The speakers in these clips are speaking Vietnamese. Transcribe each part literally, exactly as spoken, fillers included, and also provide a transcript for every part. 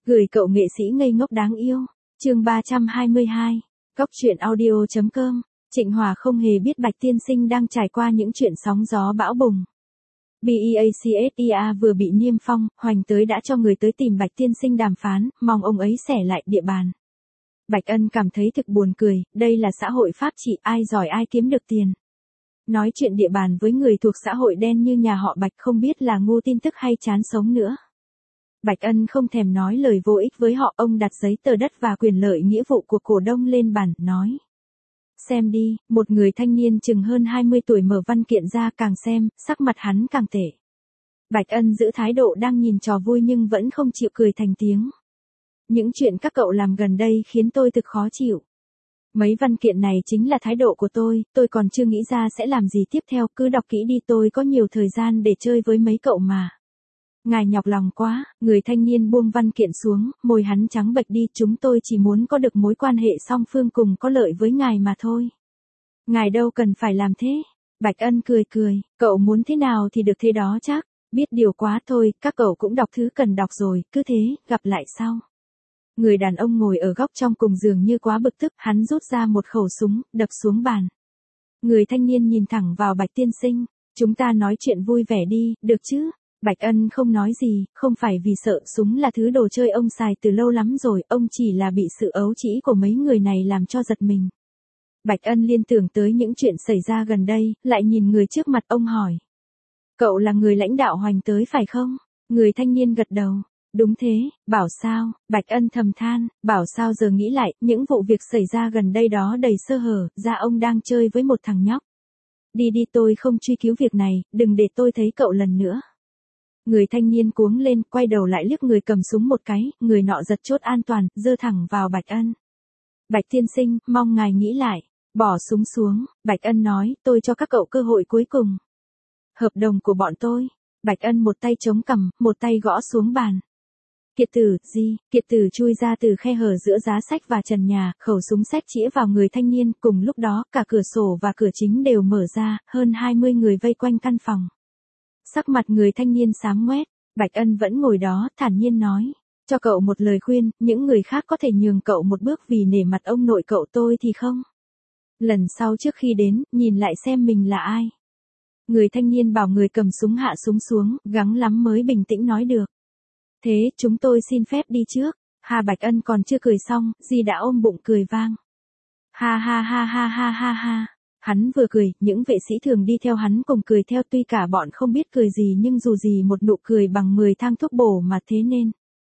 Gửi cậu nghệ sĩ ngây ngốc đáng yêu. Chương ba trăm hai mươi hai. Góc truyện audio chấm com. Trịnh Hòa không hề biết Bạch tiên sinh đang trải qua những chuyện sóng gió bão bùng. BEACSIA vừa bị niêm phong, Hoành tới đã cho người tới tìm Bạch tiên sinh đàm phán, mong ông ấy xẻ lại địa bàn. Bạch Ân cảm thấy thực buồn cười, đây là xã hội pháp trị, ai giỏi ai kiếm được tiền. Nói chuyện địa bàn với người thuộc xã hội đen như nhà họ Bạch không biết là ngu tin tức hay chán sống nữa. Bạch Ân không thèm nói lời vô ích với họ, ông đặt giấy tờ đất và quyền lợi nghĩa vụ của cổ đông lên bàn, nói. Xem đi, một người thanh niên chừng hơn hai mươi tuổi mở văn kiện ra, càng xem, sắc mặt hắn càng tệ. Bạch Ân giữ thái độ đang nhìn trò vui nhưng vẫn không chịu cười thành tiếng. Những chuyện các cậu làm gần đây khiến tôi thực khó chịu. Mấy văn kiện này chính là thái độ của tôi, tôi còn chưa nghĩ ra sẽ làm gì tiếp theo, cứ đọc kỹ đi, tôi có nhiều thời gian để chơi với mấy cậu mà. Ngài nhọc lòng quá, người thanh niên buông văn kiện xuống, môi hắn trắng bệch đi, chúng tôi chỉ muốn có được mối quan hệ song phương cùng có lợi với ngài mà thôi. Ngài đâu cần phải làm thế. Bạch Ân cười cười, cậu muốn thế nào thì được thế đó chắc, biết điều quá thôi, các cậu cũng đọc thứ cần đọc rồi, cứ thế, gặp lại sau. Người đàn ông ngồi ở góc trong cùng giường như quá bực tức, hắn rút ra một khẩu súng, đập xuống bàn. Người thanh niên nhìn thẳng vào Bạch tiên sinh, chúng ta nói chuyện vui vẻ đi, được chứ? Bạch Ân không nói gì, không phải vì sợ, súng là thứ đồ chơi ông xài từ lâu lắm rồi, ông chỉ là bị sự ấu trĩ của mấy người này làm cho giật mình. Bạch Ân liên tưởng tới những chuyện xảy ra gần đây, lại nhìn người trước mặt, ông hỏi. Cậu là người lãnh đạo Hoành tới phải không? Người thanh niên gật đầu. Đúng thế, bảo sao? Bạch Ân thầm than, bảo sao giờ nghĩ lại, những vụ việc xảy ra gần đây đó đầy sơ hở, ra ông đang chơi với một thằng nhóc. Đi đi, tôi không truy cứu việc này, đừng để tôi thấy cậu lần nữa. Người thanh niên cuống lên, quay đầu lại liếc người cầm súng một cái, người nọ giật chốt an toàn, giơ thẳng vào Bạch Ân. Bạch tiên sinh, mong ngài nghĩ lại, bỏ súng xuống, Bạch Ân nói, tôi cho các cậu cơ hội cuối cùng. Hợp đồng của bọn tôi. Bạch Ân một tay chống cằm, một tay gõ xuống bàn. Kiệt tử, gì? Kiệt tử chui ra từ khe hở giữa giá sách và trần nhà, khẩu súng xách chĩa vào người thanh niên, cùng lúc đó, cả cửa sổ và cửa chính đều mở ra, hơn hai mươi người vây quanh căn phòng. Sắc mặt người thanh niên xám ngoét, Bạch Ân vẫn ngồi đó, thản nhiên nói. Cho cậu một lời khuyên, những người khác có thể nhường cậu một bước vì nể mặt ông nội cậu, tôi thì không. Lần sau trước khi đến, nhìn lại xem mình là ai. Người thanh niên bảo người cầm súng hạ súng xuống, gắng lắm mới bình tĩnh nói được. Thế, chúng tôi xin phép đi trước. Hà Bạch Ân còn chưa cười xong, Di đã ôm bụng cười vang. Ha ha ha ha ha ha ha. Hắn vừa cười, những vệ sĩ thường đi theo hắn cùng cười theo, tuy cả bọn không biết cười gì nhưng dù gì một nụ cười bằng mười thang thuốc bổ mà thế nên.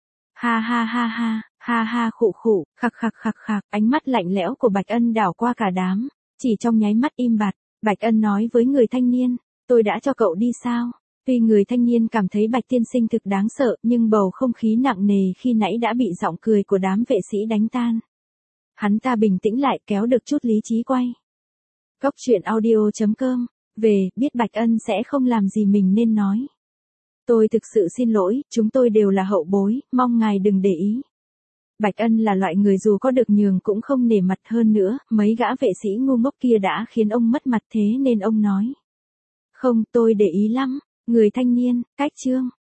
Ha ha ha ha, ha ha khụ khụ, khặc khặc khặc khặc, ánh mắt lạnh lẽo của Bạch Ân đảo qua cả đám, chỉ trong nháy mắt im bặt, Bạch Ân nói với người thanh niên, tôi đã cho cậu đi sao? Tuy người thanh niên cảm thấy Bạch tiên sinh thực đáng sợ, nhưng bầu không khí nặng nề khi nãy đã bị giọng cười của đám vệ sĩ đánh tan. Hắn ta bình tĩnh lại, kéo được chút lý trí quay. Góc truyện audio chấm com. Về, biết Bạch Ân sẽ không làm gì mình nên nói. Tôi thực sự xin lỗi, chúng tôi đều là hậu bối, mong ngài đừng để ý. Bạch Ân là loại người dù có được nhường cũng không nể mặt, hơn nữa, mấy gã vệ sĩ ngu ngốc kia đã khiến ông mất mặt, thế nên ông nói. Không, tôi để ý lắm. Người thanh niên, cách chương.